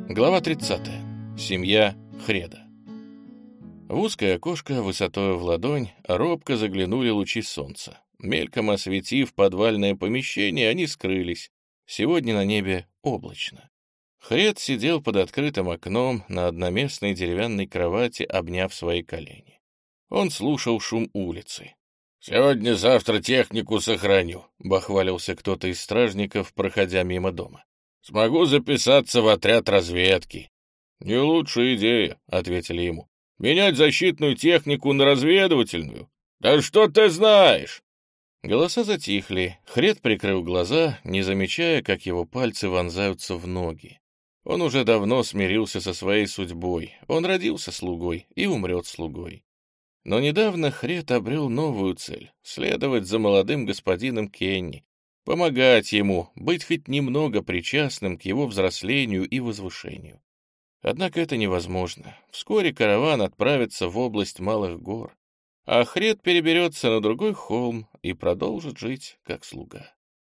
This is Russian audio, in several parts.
Глава 30. Семья Хреда. В узкое окошко высотою в ладонь робко заглянули лучи солнца. Мельком осветив подвальное помещение, они скрылись. Сегодня на небе облачно. Хред сидел под открытым окном на одноместной деревянной кровати, обняв свои колени. Он слушал шум улицы. «Сегодня-завтра технику сохраню», — бахвалился кто-то из стражников, проходя мимо дома. «Смогу записаться в отряд разведки». «Не лучшая идея», — ответили ему. «Менять защитную технику на разведывательную? Да что ты знаешь?» Голоса затихли. Хред прикрыл глаза, не замечая, как его пальцы вонзаются в ноги. Он уже давно смирился со своей судьбой. Он родился слугой и умрет слугой. Но недавно Хред обрел новую цель — следовать за молодым господином Кенни, помогать ему, быть хоть немного причастным к его взрослению и возвышению. Однако это невозможно. Вскоре караван отправится в область Малых гор, а Хред переберется на другой холм и продолжит жить как слуга.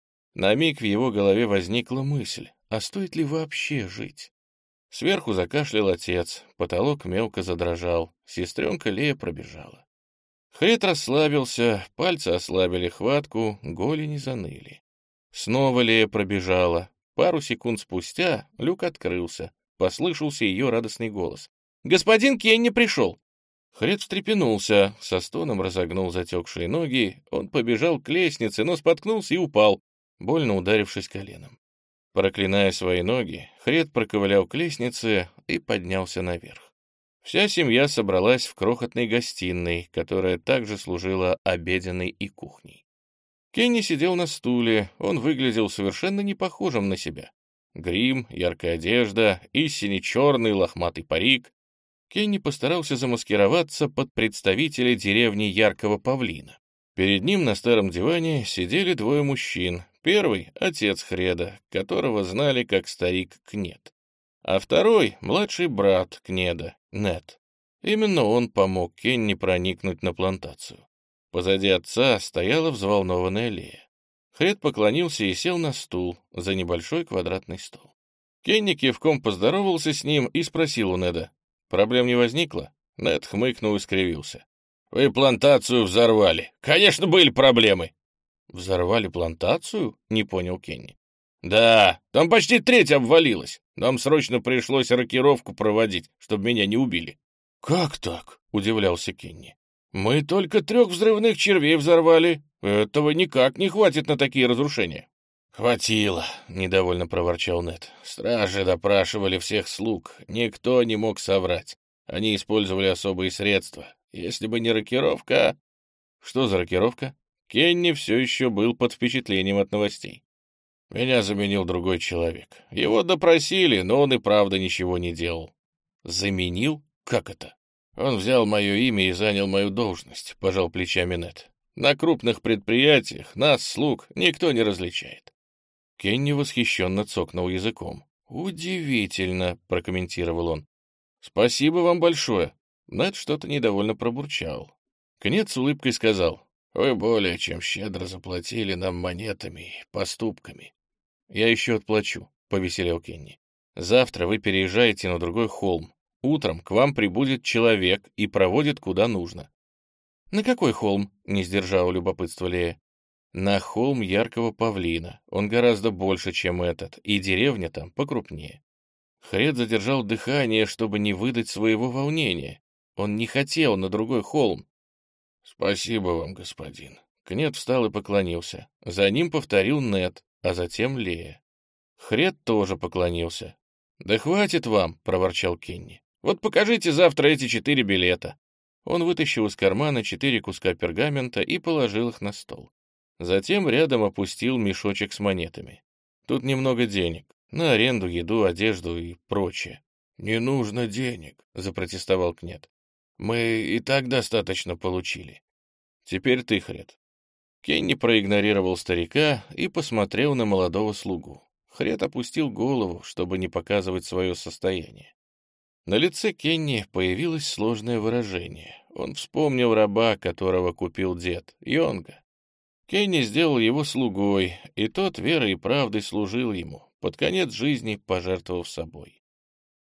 На миг в его голове возникла мысль, а стоит ли вообще жить? Сверху закашлял отец, потолок мелко задрожал, сестренка Лея пробежала. Хред расслабился, пальцы ослабили хватку, голени заныли. Снова Лея пробежала. Пару секунд спустя люк открылся, послышался ее радостный голос. «Господин Кенни пришел!» Хред встрепенулся, со стоном разогнул затекшие ноги, он побежал к лестнице, но споткнулся и упал, больно ударившись коленом. Проклиная свои ноги, Хред проковылял к лестнице и поднялся наверх. Вся семья собралась в крохотной гостиной, которая также служила обеденной и кухней. Кенни сидел на стуле, он выглядел совершенно не похожим на себя. Грим, яркая одежда и сине-черный лохматый парик. Кенни постарался замаскироваться под представителя деревни Яркого Павлина. Перед ним на старом диване сидели двое мужчин. Первый — отец Хреда, которого знали как старик Кнед, а второй — младший брат Кнеда, Нед. Именно он помог Кенни проникнуть на плантацию. Позади отца стояла взволнованная Лея. Хред поклонился и сел на стул за небольшой квадратный стол. Кенни кивком поздоровался с ним и спросил у Неда: «Проблем не возникло?» Нед хмыкнул и скривился. «Вы плантацию взорвали. Конечно, были проблемы». «Взорвали плантацию?» — не понял Кенни. «Да, там почти треть обвалилась. Нам срочно пришлось рокировку проводить, чтобы меня не убили». «Как так?» — удивлялся Кенни. «Мы только 3 взрывных червей взорвали. Этого никак не хватит на такие разрушения». «Хватило», — недовольно проворчал Нед. «Стражи допрашивали всех слуг. Никто не мог соврать. Они использовали особые средства. Если бы не рокировка...» «Что за рокировка?» Кенни все еще был под впечатлением от новостей. «Меня заменил другой человек. Его допросили, но он и правда ничего не делал». «Заменил? Как это?» «Он взял мое имя и занял мою должность», — пожал плечами Нед. «На крупных предприятиях нас, слуг, никто не различает». Кенни восхищенно цокнул языком. «Удивительно», — прокомментировал он. «Спасибо вам большое». Нед что-то недовольно пробурчал. Кнед с улыбкой сказал: «Вы более чем щедро заплатили нам монетами и поступками». «Я еще отплачу», — повеселел Кенни. «Завтра вы переезжаете на другой холм. Утром к вам прибудет человек и проводит куда нужно». «На какой холм?» — не сдержала любопытства Лея. «На холм Яркого Павлина. Он гораздо больше, чем этот, и деревня там покрупнее». Хред задержал дыхание, чтобы не выдать своего волнения. Он не хотел на другой холм. «Спасибо вам, господин». Кнед встал и поклонился. За ним повторил Нед, а затем Лея. Хред тоже поклонился. «Да хватит вам», — проворчал Кенни. «Вот покажите завтра эти 4 билета». Он вытащил из кармана 4 куска пергамента и положил их на стол. Затем рядом опустил мешочек с монетами. «Тут немного денег. На аренду, еду, одежду и прочее». «Не нужно денег», — запротестовал Кнед. «Мы и так достаточно получили». «Теперь ты, Хред». Кенни проигнорировал старика и посмотрел на молодого слугу. Хред опустил голову, чтобы не показывать свое состояние. На лице Кенни появилось сложное выражение. Он вспомнил раба, которого купил дед, Йонга. Кенни сделал его слугой, и тот верой и правдой служил ему, под конец жизни пожертвовав собой.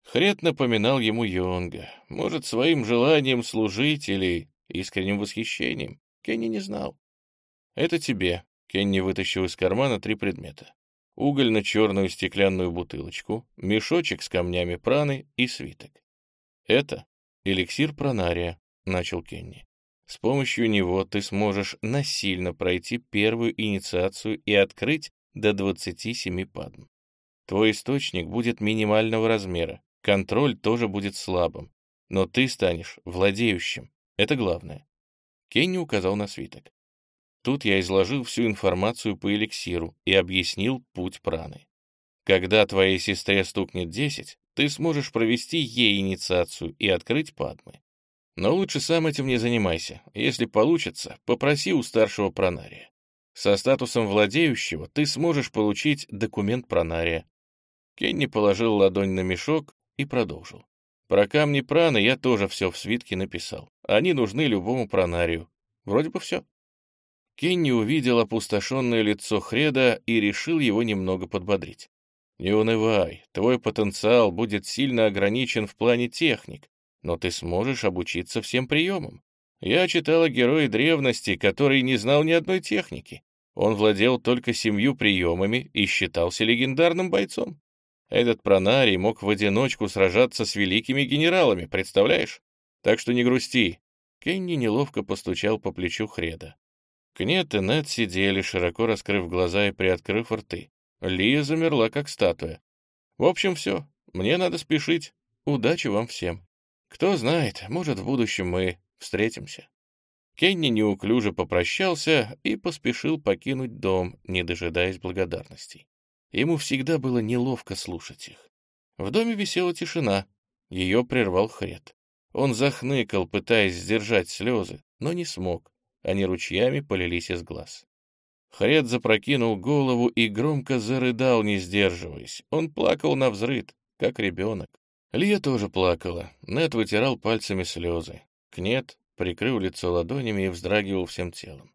Хред напоминал ему Йонга. Может, своим желанием служить или искренним восхищением. Кенни не знал. «Это тебе». Кенни вытащил из кармана 3 предмета. Угольно-черную стеклянную бутылочку, мешочек с камнями праны и свиток. «Это эликсир пранария», — начал Кенни. «С помощью него ты сможешь насильно пройти первую инициацию и открыть до 27 падм. Твой источник будет минимального размера, контроль тоже будет слабым, но ты станешь владеющим. Это главное». Кенни указал на свиток. Тут я изложил всю информацию по эликсиру и объяснил путь праны. Когда твоей сестре стукнет 10, ты сможешь провести ей инициацию и открыть падмы. Но лучше сам этим не занимайся. Если получится, попроси у старшего пранария. Со статусом владеющего ты сможешь получить документ пранария. Кенни положил ладонь на мешок и продолжил. Про камни праны я тоже все в свитке написал. Они нужны любому пранарию. Вроде бы все. Кенни увидел опустошенное лицо Хреда и решил его немного подбодрить. «Не унывай, твой потенциал будет сильно ограничен в плане техник, но ты сможешь обучиться всем приемам. Я читал о герое древности, который не знал ни одной техники. Он владел только 7 приемами и считался легендарным бойцом. Этот пранарий мог в одиночку сражаться с великими генералами, представляешь? Так что не грусти». Кенни неловко постучал по плечу Хреда. Кнет и Нед сидели, широко раскрыв глаза и приоткрыв рты. Лия замерла, как статуя. «В общем, все. Мне надо спешить. Удачи вам всем. Кто знает, может, в будущем мы встретимся». Кенни неуклюже попрощался и поспешил покинуть дом, не дожидаясь благодарностей. Ему всегда было неловко слушать их. В доме висела тишина. Ее прервал Хред. Он захныкал, пытаясь сдержать слезы, но не смог. Они ручьями полились из глаз. Хред запрокинул голову и громко зарыдал, не сдерживаясь. Он плакал навзрыд, как ребенок. Лия тоже плакала. Нед вытирал пальцами слезы. Кнет прикрыл лицо ладонями и вздрагивал всем телом.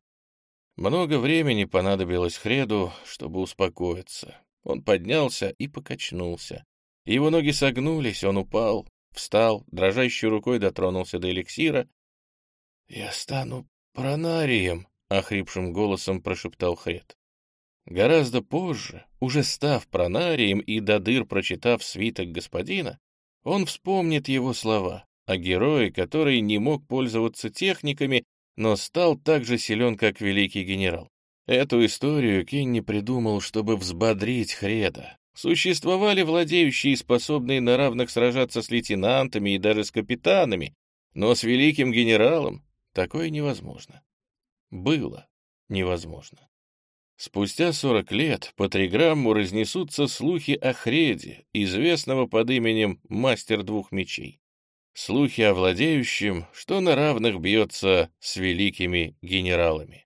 Много времени понадобилось Хреду, чтобы успокоиться. Он поднялся и покачнулся. Его ноги согнулись, он упал, встал, дрожащей рукой дотронулся до эликсира. «Я стану пранарием», — охрипшим голосом прошептал Хред. Гораздо позже, уже став пранарием и до дыр прочитав свиток господина, он вспомнит его слова о герое, который не мог пользоваться техниками, но стал так же силен, как великий генерал. Эту историю Кенни придумал, чтобы взбодрить Хреда. Существовали владеющие, способные на равных сражаться с лейтенантами и даже с капитанами, но с великим генералом такое невозможно. Было невозможно. Спустя 40 лет по Триграмму разнесутся слухи о Хреде, известного под именем Мастер двух мечей. Слухи о владеющем, что на равных бьется с великими генералами.